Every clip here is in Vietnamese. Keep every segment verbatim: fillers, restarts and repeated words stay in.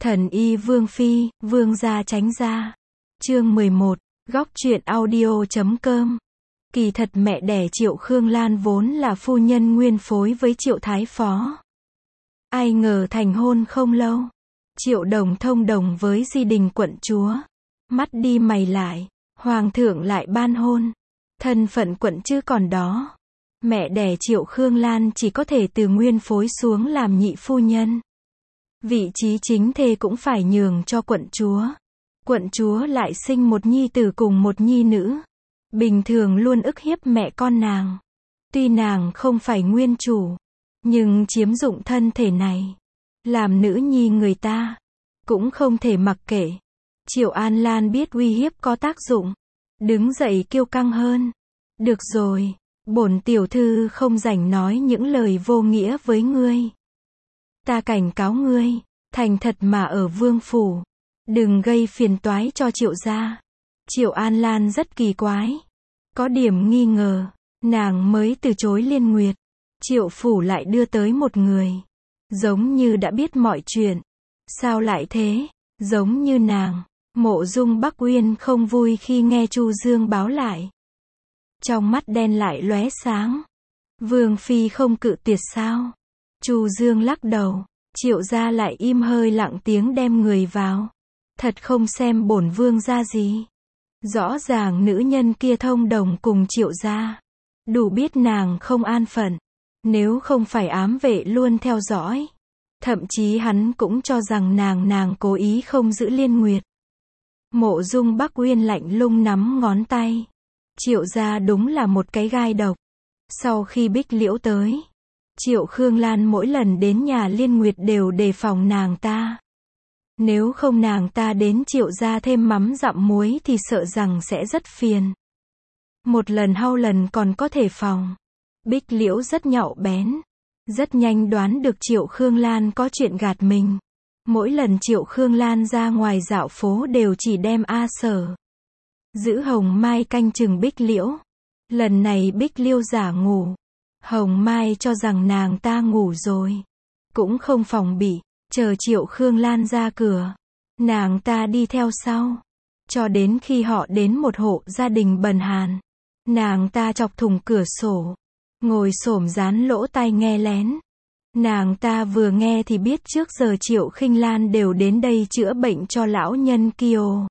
Thần y Vương Phi, Vương gia tránh ra. Chương mười một, góc truyện audio chấm com. Kỳ thật mẹ đẻ Triệu Khương Lan vốn là phu nhân nguyên phối với Triệu Thái Phó. Ai ngờ thành hôn không lâu, Triệu Đồng thông đồng với di đình quận chúa. Mắt đi mày lại, Hoàng thượng lại ban hôn. Thân phận quận chứ còn đó. Mẹ đẻ Triệu Khương Lan chỉ có thể từ nguyên phối xuống làm nhị phu nhân. Vị trí chính thê cũng phải nhường cho quận chúa. Quận chúa lại sinh một nhi tử cùng một nhi nữ. Bình thường luôn ức hiếp mẹ con nàng. Tuy nàng không phải nguyên chủ, nhưng chiếm dụng thân thể này, làm nữ nhi người ta, cũng không thể mặc kệ. Triệu An Lan biết uy hiếp có tác dụng, đứng dậy kiêu căng hơn. Được rồi, bổn tiểu thư không rảnh nói những lời vô nghĩa với ngươi. Ta cảnh cáo ngươi, thành thật mà ở vương phủ, đừng gây phiền toái cho Triệu gia. Triệu An Lan rất kỳ quái, có điểm nghi ngờ, nàng mới từ chối Liên Nguyệt, Triệu phủ lại đưa tới một người, giống như đã biết mọi chuyện. Sao lại thế? Giống như nàng. Mộ Dung Bắc Uyên không vui khi nghe Chu Dương báo lại. Trong mắt đen lại lóe sáng. Vương Phi không cự tuyệt sao? Chu Dương lắc đầu. Triệu gia lại im hơi lặng tiếng đem người vào. Thật không xem bổn vương ra gì. Rõ ràng nữ nhân kia thông đồng cùng Triệu gia. Đủ biết nàng không an phận. Nếu không phải ám vệ luôn theo dõi. Thậm chí hắn cũng cho rằng nàng nàng cố ý không giữ Liên Nguyệt. Mộ Dung Bắc Uyên lạnh lùng nắm ngón tay. Triệu gia đúng là một cái gai độc. Sau khi Bích Liễu tới, Triệu Khương Lan mỗi lần đến nhà Liên Nguyệt đều đề phòng nàng ta. Nếu không nàng ta đến Triệu gia thêm mắm dặm muối thì sợ rằng sẽ rất phiền. Một lần hao lần còn có thể phòng. Bích Liễu rất nhạy bén, rất nhanh đoán được Triệu Khương Lan có chuyện gạt mình. Mỗi lần Triệu Khương Lan ra ngoài dạo phố đều chỉ đem A Sở giữ Hồng Mai canh chừng Bích Liễu. Lần này Bích Liễu giả ngủ, Hồng Mai cho rằng nàng ta ngủ rồi, cũng không phòng bị, chờ Triệu Khương Lan ra cửa, nàng ta đi theo sau, cho đến khi họ đến một hộ gia đình bần hàn, nàng ta chọc thủng cửa sổ, ngồi xổm dán lỗ tai nghe lén. Nàng ta vừa nghe thì biết trước giờ Triệu Khinh Lan đều đến đây chữa bệnh cho lão nhân Kiều.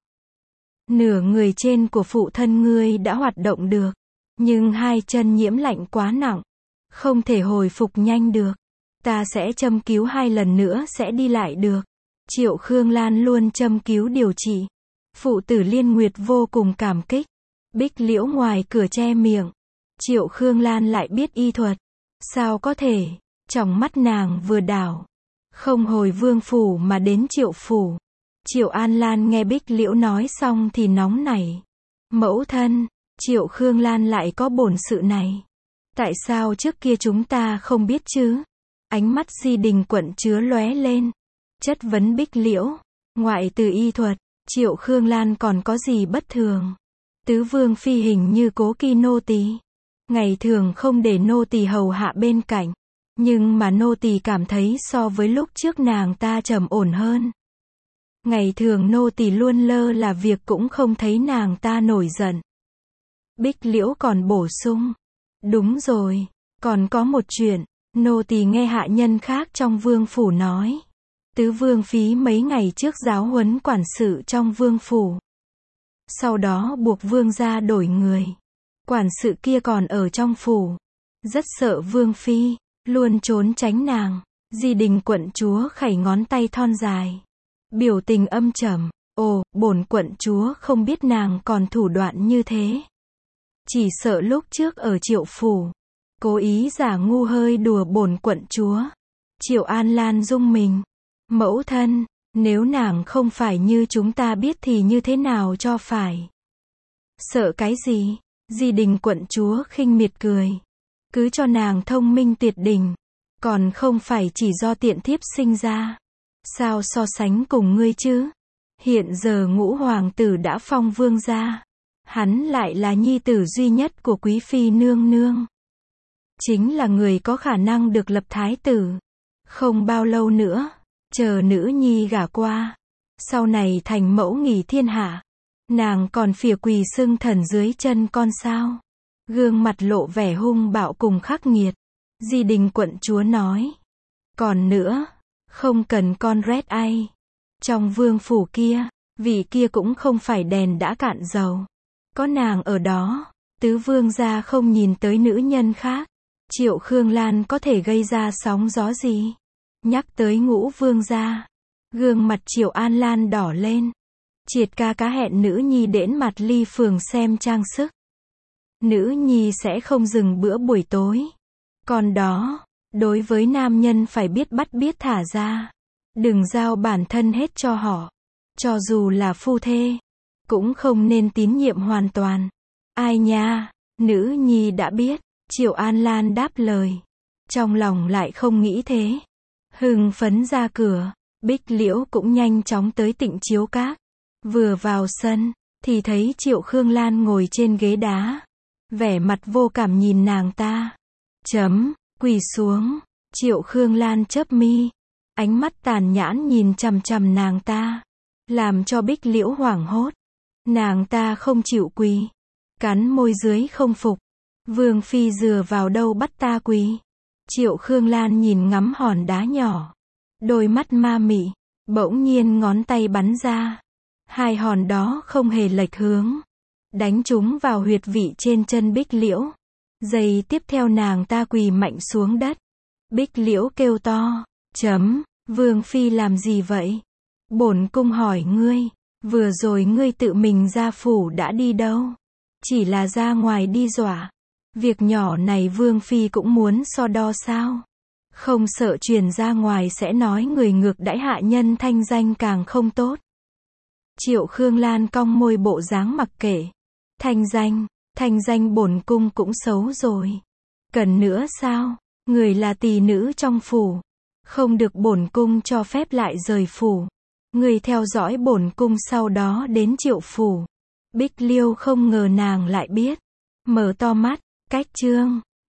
Nửa người trên của phụ thân ngươi đã hoạt động được, nhưng hai chân nhiễm lạnh quá nặng, không thể hồi phục nhanh được. Ta sẽ châm cứu hai lần nữa sẽ đi lại được. Triệu Khương Lan luôn châm cứu điều trị. Phụ tử Liên Nguyệt vô cùng cảm kích. Bích Liễu ngoài cửa che miệng. Triệu Khương Lan lại biết y thuật. Sao có thể? Trong mắt nàng vừa đảo, không hồi vương phủ mà đến Triệu phủ. Triệu An Lan nghe Bích Liễu nói xong thì nóng nảy. Mẫu thân, Triệu Khương Lan lại có bổn sự này. Tại sao trước kia chúng ta không biết chứ? Ánh mắt di đình quận chứa lóe lên. Chất vấn Bích Liễu. Ngoại từ y thuật, Triệu Khương Lan còn có gì bất thường? Tứ vương phi hình như cố kỵ nô tỳ. Ngày thường không để nô tỳ hầu hạ bên cạnh. Nhưng mà nô tỳ cảm thấy so với lúc trước nàng ta trầm ổn hơn. Ngày thường nô tỳ luôn lơ là việc cũng không thấy nàng ta nổi giận. Bích Liễu còn bổ sung. Đúng rồi, còn có một chuyện, nô tỳ nghe hạ nhân khác trong vương phủ nói. Tứ vương phí mấy ngày trước giáo huấn quản sự trong vương phủ. Sau đó buộc vương gia đổi người. Quản sự kia còn ở trong phủ. Rất sợ vương phi. Luôn trốn tránh nàng. Di đình quận chúa khẩy ngón tay thon dài. Biểu tình âm trầm. Ồ, bổn quận chúa không biết nàng còn thủ đoạn như thế. Chỉ sợ lúc trước ở Triệu phủ, cố ý giả ngu hơi đùa bổn quận chúa. Triệu An Lan rung mình. Mẫu thân, nếu nàng không phải như chúng ta biết thì như thế nào cho phải? Sợ cái gì? Di đình quận chúa khinh miệt cười. Cứ cho nàng thông minh tuyệt đỉnh, còn không phải chỉ do tiện thiếp sinh ra. Sao so sánh cùng ngươi chứ? Hiện giờ ngũ hoàng tử đã phong vương gia. Hắn lại là nhi tử duy nhất của quý phi nương nương. Chính là người có khả năng được lập thái tử. Không bao lâu nữa, chờ nữ nhi gả qua, sau này thành mẫu nghỉ thiên hạ, nàng còn phìa quỳ xưng thần dưới chân con sao? Gương mặt lộ vẻ hung bạo cùng khắc nghiệt. Di Đình quận chúa nói. Còn nữa, không cần con rét ai. Trong vương phủ kia, vị kia cũng không phải đèn đã cạn dầu. Có nàng ở đó, tứ vương gia không nhìn tới nữ nhân khác. Triệu Khương Lan có thể gây ra sóng gió gì? Nhắc tới ngũ vương gia, gương mặt Triệu An Lan đỏ lên. Triệt ca cá hẹn nữ nhi đến mặt ly phường xem trang sức. Nữ nhi sẽ không dừng bữa buổi tối. Còn đó, đối với nam nhân phải biết bắt biết thả ra. Đừng giao bản thân hết cho họ. Cho dù là phu thê, cũng không nên tín nhiệm hoàn toàn. Ai nha, nữ nhi đã biết. Triệu An Lan đáp lời. Trong lòng lại không nghĩ thế. Hưng phấn ra cửa, Bích Liễu cũng nhanh chóng tới Tịnh Chiếu Các. Vừa vào sân, thì thấy Triệu Khương Lan ngồi trên ghế đá. Vẻ mặt vô cảm nhìn nàng ta. Chấm, quỳ xuống. Triệu Khương Lan chớp mi. Ánh mắt tàn nhãn nhìn chằm chằm nàng ta. Làm cho Bích Liễu hoảng hốt. Nàng ta không chịu quỳ. Cắn môi dưới không phục. Vương phi dừa vào đâu bắt ta quỳ. Triệu Khương Lan nhìn ngắm hòn đá nhỏ. Đôi mắt ma mị. Bỗng nhiên ngón tay bắn ra. Hai hòn đó không hề lệch hướng. Đánh chúng vào huyệt vị trên chân Bích Liễu. Giây tiếp theo nàng ta quỳ mạnh xuống đất. Bích Liễu kêu to. Chấm, Vương phi làm gì vậy? Bổn cung hỏi ngươi. Vừa rồi ngươi tự mình ra phủ đã đi đâu? Chỉ là ra ngoài đi dọa. Việc nhỏ này Vương phi cũng muốn so đo sao? Không sợ truyền ra ngoài sẽ nói người ngược đãi hạ nhân, thanh danh càng không tốt. Triệu Khương Lan cong môi bộ dáng mặc kệ. Thanh danh, thanh danh bổn cung cũng xấu rồi. Cần nữa sao? Người là tỳ nữ trong phủ. Không được bổn cung cho phép lại rời phủ. Người theo dõi bổn cung sau đó đến Triệu phủ. Bích Liêu không ngờ nàng lại biết. Mở to mắt, cách chương.